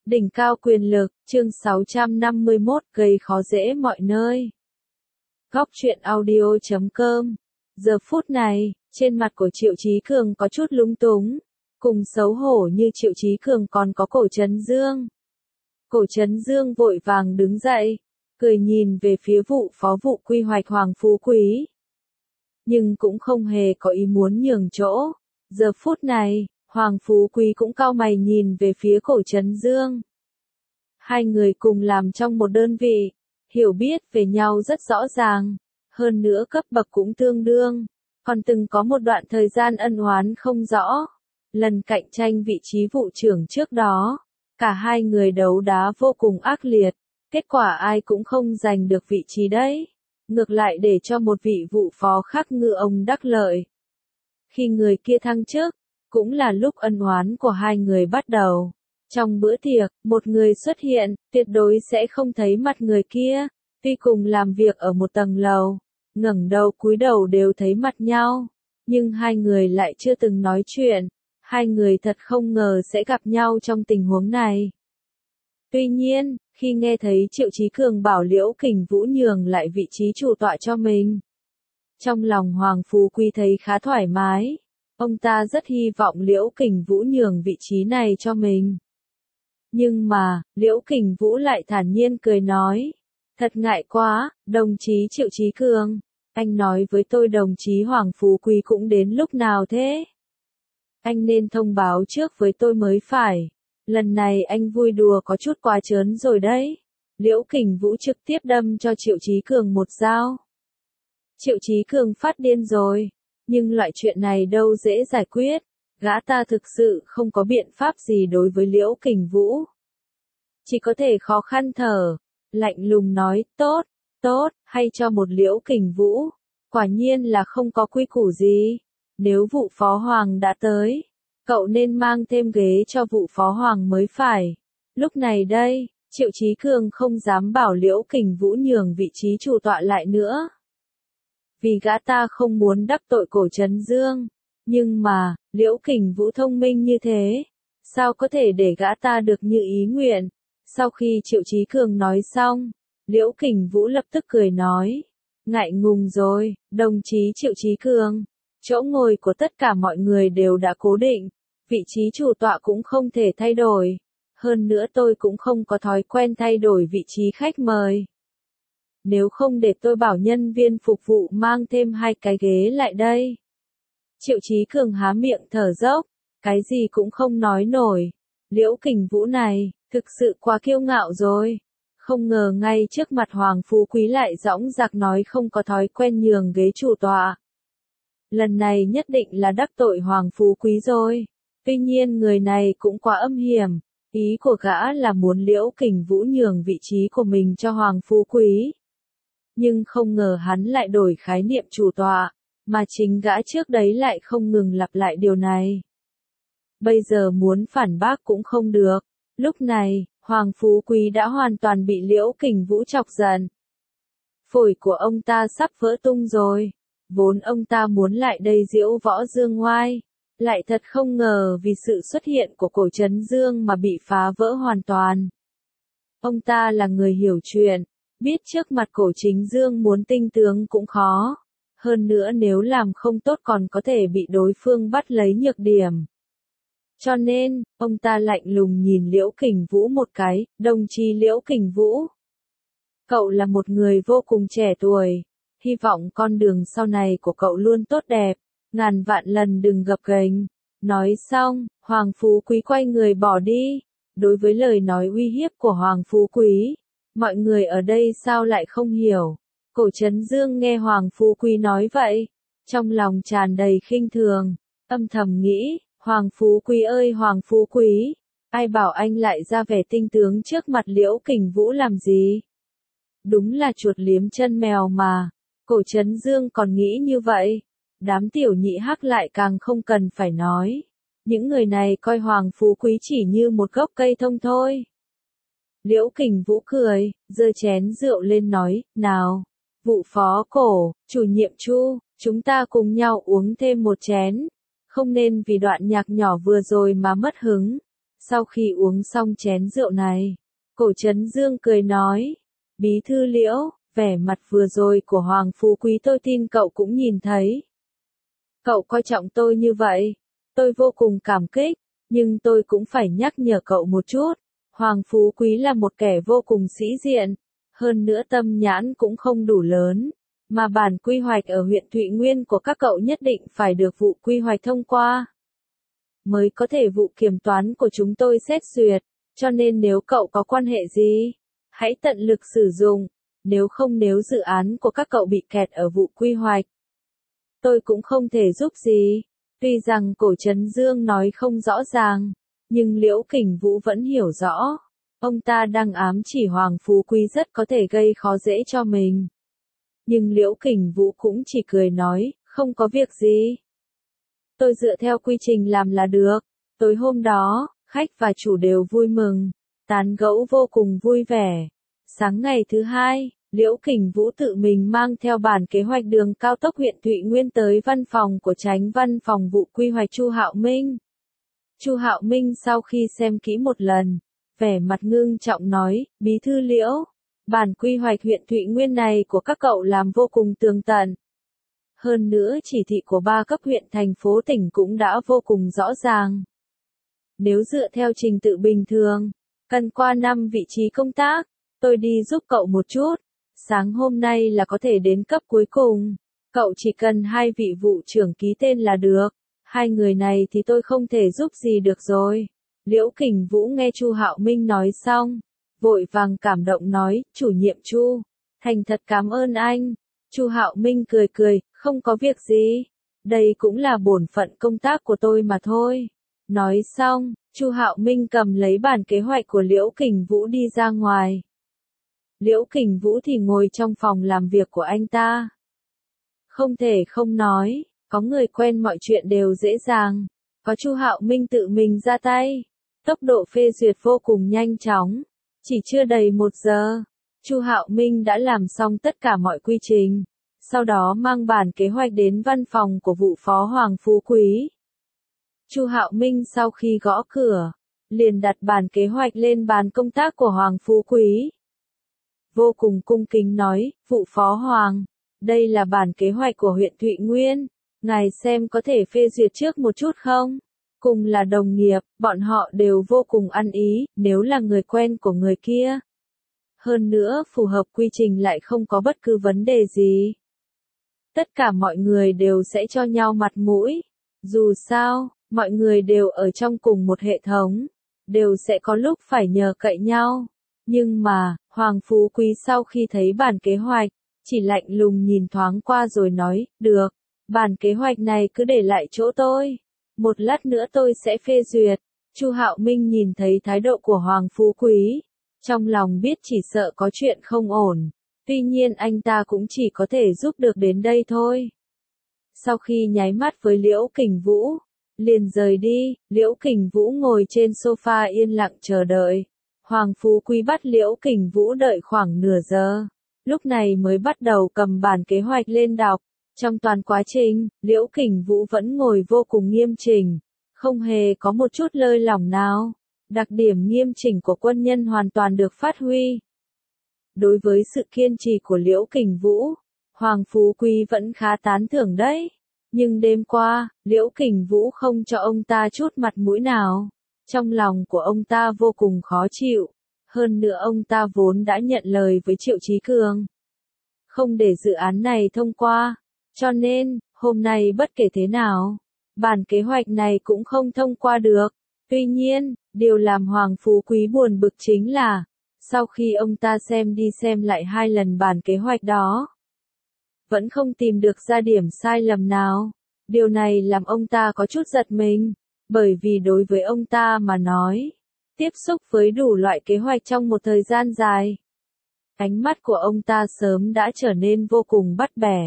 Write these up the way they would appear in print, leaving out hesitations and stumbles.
Đỉnh cao quyền lực, chương 651, gây khó dễ mọi nơi. Góc truyện audio.com. Giờ phút này, trên mặt của Triệu Chí Cường có chút lúng túng, cùng xấu hổ như Triệu Chí Cường còn có Cổ Trấn Dương. Cổ Trấn Dương vội vàng đứng dậy, cười nhìn về phía phó vụ quy hoạch Hoàng Phú Quý. Nhưng cũng không hề có ý muốn nhường chỗ. Giờ phút này, Hoàng Phú Quý cũng cau mày nhìn về phía Cổ Trấn Dương. Hai người cùng làm trong một đơn vị, hiểu biết về nhau rất rõ ràng, hơn nữa cấp bậc cũng tương đương, còn từng có một đoạn thời gian ân oán không rõ. Lần cạnh tranh vị trí vụ trưởng trước đó, cả hai người đấu đá vô cùng ác liệt, kết quả ai cũng không giành được vị trí đấy, ngược lại để cho một vị vụ phó khác ngư ông đắc lợi. Khi người kia thăng chức, cũng là lúc ân oán của hai người bắt đầu. Trong bữa tiệc, một người xuất hiện, tuyệt đối sẽ không thấy mặt người kia, tuy cùng làm việc ở một tầng lầu, ngẩng đầu cúi đầu đều thấy mặt nhau, nhưng hai người lại chưa từng nói chuyện, hai người thật không ngờ sẽ gặp nhau trong tình huống này. Tuy nhiên, khi nghe thấy Triệu Chí Cường bảo Liễu Kình Vũ nhường lại vị trí chủ tọa cho mình, trong lòng Hoàng Phú Quý thấy khá thoải mái, ông ta rất hy vọng Liễu Kình Vũ nhường vị trí này cho mình. Nhưng mà, Liễu Kình Vũ lại thản nhiên cười nói, thật ngại quá, đồng chí Triệu Chí Cường, anh nói với tôi đồng chí Hoàng Phú Quý cũng đến lúc nào thế? Anh nên thông báo trước với tôi mới phải, lần này anh vui đùa có chút quá trớn rồi đấy. Liễu Kình Vũ trực tiếp đâm cho Triệu Chí Cường một dao. Triệu Chí Cường phát điên rồi, nhưng loại chuyện này đâu dễ giải quyết. Gã ta thực sự không có biện pháp gì đối với Liễu Kình Vũ. Chỉ có thể khó khăn thở, lạnh lùng nói, tốt, hay cho một Liễu Kình Vũ. Quả nhiên là không có quy củ gì. Nếu vụ phó hoàng đã tới, cậu nên mang thêm ghế cho vụ phó hoàng mới phải. Lúc này đây, Triệu Chí Cường không dám bảo Liễu Kình Vũ nhường vị trí chủ tọa lại nữa. Vì gã ta không muốn đắc tội Cổ Trấn Dương. Nhưng mà, Liễu Kình Vũ thông minh như thế, sao có thể để gã ta được như ý nguyện? Sau khi Triệu Chí Cường nói xong, Liễu Kình Vũ lập tức cười nói, ngại ngùng rồi, đồng chí Triệu Chí Cường, chỗ ngồi của tất cả mọi người đều đã cố định, vị trí chủ tọa cũng không thể thay đổi, hơn nữa tôi cũng không có thói quen thay đổi vị trí khách mời. Nếu không để tôi bảo nhân viên phục vụ mang thêm 2 cái ghế lại đây. Triệu Chí Cường há miệng thở dốc, cái gì cũng không nói nổi. Liễu Kình Vũ này, thực sự quá kiêu ngạo rồi. Không ngờ ngay trước mặt Hoàng Phú Quý lại dõng dạc nói không có thói quen nhường ghế chủ tọa. Lần này nhất định là đắc tội Hoàng Phú Quý rồi. Tuy nhiên người này cũng quá âm hiểm. Ý của gã là muốn Liễu Kình Vũ nhường vị trí của mình cho Hoàng Phú Quý. Nhưng không ngờ hắn lại đổi khái niệm chủ tọa. Mà chính gã trước đấy lại không ngừng lặp lại điều này. Bây giờ muốn phản bác cũng không được. Lúc này, Hoàng Phú Quý đã hoàn toàn bị Liễu Kình Vũ chọc giận. Phổi của ông ta sắp vỡ tung rồi. Vốn ông ta muốn lại đây diễu võ dương ngoai. Lại thật không ngờ vì sự xuất hiện của Cổ Trấn Dương mà bị phá vỡ hoàn toàn. Ông ta là người hiểu chuyện. Biết trước mặt Cổ Chính Dương muốn tinh tướng cũng khó. Hơn nữa nếu làm không tốt còn có thể bị đối phương bắt lấy nhược điểm. Cho nên, ông ta lạnh lùng nhìn Liễu Kình Vũ một cái, đồng chí Liễu Kình Vũ. Cậu là một người vô cùng trẻ tuổi, hy vọng con đường sau này của cậu luôn tốt đẹp, ngàn vạn lần đừng gập ghềnh. Nói xong, Hoàng Phú Quý quay người bỏ đi. Đối với lời nói uy hiếp của Hoàng Phú Quý, mọi người ở đây sao lại không hiểu. Cổ Trấn Dương nghe Hoàng Phú Quý nói vậy, trong lòng tràn đầy khinh thường, âm thầm nghĩ, Hoàng Phú Quý ơi Hoàng Phú Quý, ai bảo anh lại ra vẻ tinh tướng trước mặt Liễu Kình Vũ làm gì? Đúng là chuột liếm chân mèo mà. Cổ Trấn Dương còn nghĩ như vậy, đám tiểu nhị hắc lại càng không cần phải nói. Những người này coi Hoàng Phú Quý chỉ như một gốc cây thông thôi. Liễu Kình Vũ cười, giơ chén rượu lên nói, nào. Vụ phó Cổ, chủ nhiệm Chu, chúng ta cùng nhau uống thêm một chén. Không nên vì đoạn nhạc nhỏ vừa rồi mà mất hứng. Sau khi uống xong chén rượu này, Cổ Trấn Dương cười nói, Bí thư Liễu, vẻ mặt vừa rồi của Hoàng Phú Quý tôi tin cậu cũng nhìn thấy. Cậu coi trọng tôi như vậy, tôi vô cùng cảm kích, nhưng tôi cũng phải nhắc nhở cậu một chút. Hoàng Phú Quý là một kẻ vô cùng sĩ diện, hơn nữa tâm nhãn cũng không đủ lớn, mà bản quy hoạch ở huyện Thụy Nguyên của các cậu nhất định phải được vụ quy hoạch thông qua, mới có thể vụ kiểm toán của chúng tôi xét duyệt, cho nên nếu cậu có quan hệ gì, hãy tận lực sử dụng, nếu dự án của các cậu bị kẹt ở vụ quy hoạch, tôi cũng không thể giúp gì. Tuy rằng Cổ Trấn Dương nói không rõ ràng, nhưng Liễu Kình Vũ vẫn hiểu rõ. Ông ta đang ám chỉ Hoàng Phú Quý rất có thể gây khó dễ cho mình. Nhưng Liễu Kình Vũ cũng chỉ cười nói, không có việc gì. Tôi dựa theo quy trình làm là được. Tối hôm đó, khách và chủ đều vui mừng, tán gẫu vô cùng vui vẻ. Sáng ngày thứ hai, Liễu Kình Vũ tự mình mang theo bản kế hoạch đường cao tốc huyện Thụy Nguyên tới văn phòng của Chánh Văn phòng vụ quy hoạch Chu Hạo Minh. Chu Hạo Minh sau khi xem kỹ một lần, vẻ mặt ngưng trọng nói, Bí thư Liễu, bản quy hoạch huyện Thụy Nguyên này của các cậu làm vô cùng tường tận. Hơn nữa chỉ thị của 3 cấp huyện thành phố tỉnh cũng đã vô cùng rõ ràng. Nếu dựa theo trình tự bình thường, cần qua 5 vị trí công tác, tôi đi giúp cậu một chút. Sáng hôm nay là có thể đến cấp cuối cùng, cậu chỉ cần 2 vị vụ trưởng ký tên là được, 2 người này thì tôi không thể giúp gì được rồi. Liễu Kình Vũ nghe Chu Hạo Minh nói xong, vội vàng cảm động nói, chủ nhiệm Chu, thành thật cảm ơn anh. Chu Hạo Minh cười cười, không có việc gì, đây cũng là bổn phận công tác của tôi mà thôi. Nói xong, Chu Hạo Minh cầm lấy bản kế hoạch của Liễu Kình Vũ đi ra ngoài. Liễu Kình Vũ thì ngồi trong phòng làm việc của anh ta. Không thể không nói, có người quen mọi chuyện đều dễ dàng, có Chu Hạo Minh tự mình ra tay, tốc độ phê duyệt vô cùng nhanh chóng, chỉ chưa đầy 1 giờ, Chu Hạo Minh đã làm xong tất cả mọi quy trình, sau đó mang bản kế hoạch đến văn phòng của vụ phó Hoàng Phú Quý. Chu Hạo Minh sau khi gõ cửa, liền đặt bản kế hoạch lên bàn công tác của Hoàng Phú Quý. Vô cùng cung kính nói, vụ phó Hoàng, đây là bản kế hoạch của huyện Thụy Nguyên, ngài xem có thể phê duyệt trước một chút không? Cùng là đồng nghiệp, bọn họ đều vô cùng ăn ý, nếu là người quen của người kia. Hơn nữa, phù hợp quy trình lại không có bất cứ vấn đề gì. Tất cả mọi người đều sẽ cho nhau mặt mũi. Dù sao, mọi người đều ở trong cùng một hệ thống, đều sẽ có lúc phải nhờ cậy nhau. Nhưng mà, Hoàng Phú Quý sau khi thấy bản kế hoạch, chỉ lạnh lùng nhìn thoáng qua rồi nói, được, bản kế hoạch này cứ để lại chỗ tôi. Một lát nữa tôi sẽ phê duyệt. Chu Hạo Minh nhìn thấy thái độ của Hoàng Phú Quý, trong lòng biết chỉ sợ có chuyện không ổn. Tuy nhiên anh ta cũng chỉ có thể giúp được đến đây thôi. Sau khi nháy mắt với Liễu Kình Vũ, liền rời đi, Liễu Kình Vũ ngồi trên sofa yên lặng chờ đợi. Hoàng Phú Quý bắt Liễu Kình Vũ đợi khoảng nửa giờ, lúc này mới bắt đầu cầm bản kế hoạch lên đọc. Trong toàn quá trình, Liễu Kình Vũ vẫn ngồi vô cùng nghiêm chỉnh, không hề có một chút lơi lỏng nào. Đặc điểm nghiêm chỉnh của quân nhân hoàn toàn được phát huy. Đối với sự kiên trì của Liễu Kình Vũ, Hoàng Phú Quý vẫn khá tán thưởng đấy. Nhưng đêm qua, Liễu Kình Vũ không cho ông ta chút mặt mũi nào. Trong lòng của ông ta vô cùng khó chịu. Hơn nữa ông ta vốn đã nhận lời với Triệu Chí Cường, không để dự án này thông qua. Cho nên, hôm nay bất kể thế nào, bản kế hoạch này cũng không thông qua được. Tuy nhiên, điều làm Hoàng Phú Quý buồn bực chính là, sau khi ông ta xem đi xem lại 2 lần bản kế hoạch đó, vẫn không tìm được ra điểm sai lầm nào. Điều này làm ông ta có chút giật mình, bởi vì đối với ông ta mà nói, tiếp xúc với đủ loại kế hoạch trong một thời gian dài, ánh mắt của ông ta sớm đã trở nên vô cùng bắt bẻ.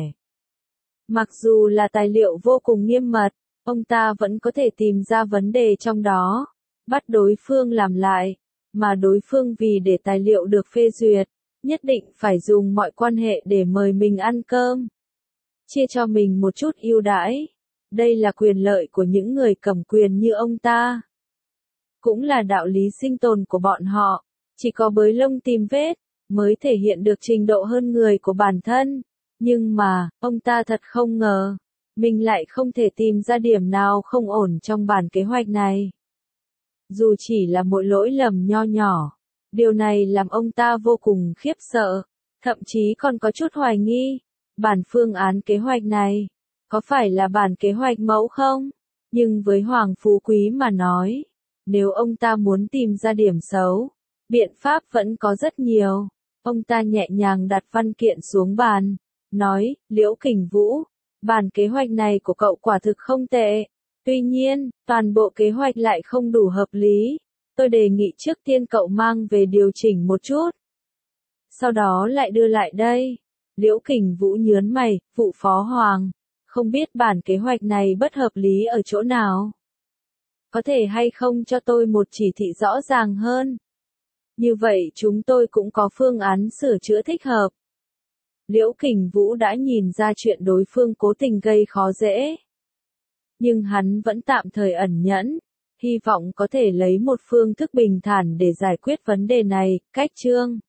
Mặc dù là tài liệu vô cùng nghiêm mật, ông ta vẫn có thể tìm ra vấn đề trong đó, bắt đối phương làm lại, mà đối phương vì để tài liệu được phê duyệt, nhất định phải dùng mọi quan hệ để mời mình ăn cơm, chia cho mình một chút ưu đãi. Đây là quyền lợi của những người cầm quyền như ông ta. cũng là đạo lý sinh tồn của bọn họ. Chỉ có bới lông tìm vết, mới thể hiện được trình độ hơn người của bản thân. Nhưng mà, ông ta thật không ngờ, mình lại không thể tìm ra điểm nào không ổn trong bản kế hoạch này. Dù chỉ là một lỗi lầm nho nhỏ, điều này làm ông ta vô cùng khiếp sợ, thậm chí còn có chút hoài nghi, bản phương án kế hoạch này, có phải là bản kế hoạch mẫu không? Nhưng với Hoàng Phú Quý mà nói, nếu ông ta muốn tìm ra điểm xấu, biện pháp vẫn có rất nhiều. Ông ta nhẹ nhàng đặt văn kiện xuống bàn, nói, Liễu Kình Vũ, bản kế hoạch này của cậu quả thực không tệ. Tuy nhiên, toàn bộ kế hoạch lại không đủ hợp lý. Tôi đề nghị trước tiên cậu mang về điều chỉnh một chút. Sau đó lại đưa lại đây. Liễu Kình Vũ nhớn mày, vụ phó Hoàng. Không biết bản kế hoạch này bất hợp lý ở chỗ nào. Có thể hay không cho tôi một chỉ thị rõ ràng hơn. Như vậy chúng tôi cũng có phương án sửa chữa thích hợp. Liễu Kình Vũ đã nhìn ra chuyện đối phương cố tình gây khó dễ. Nhưng hắn vẫn tạm thời ẩn nhẫn, hy vọng có thể lấy một phương thức bình thản để giải quyết vấn đề này. Cách chương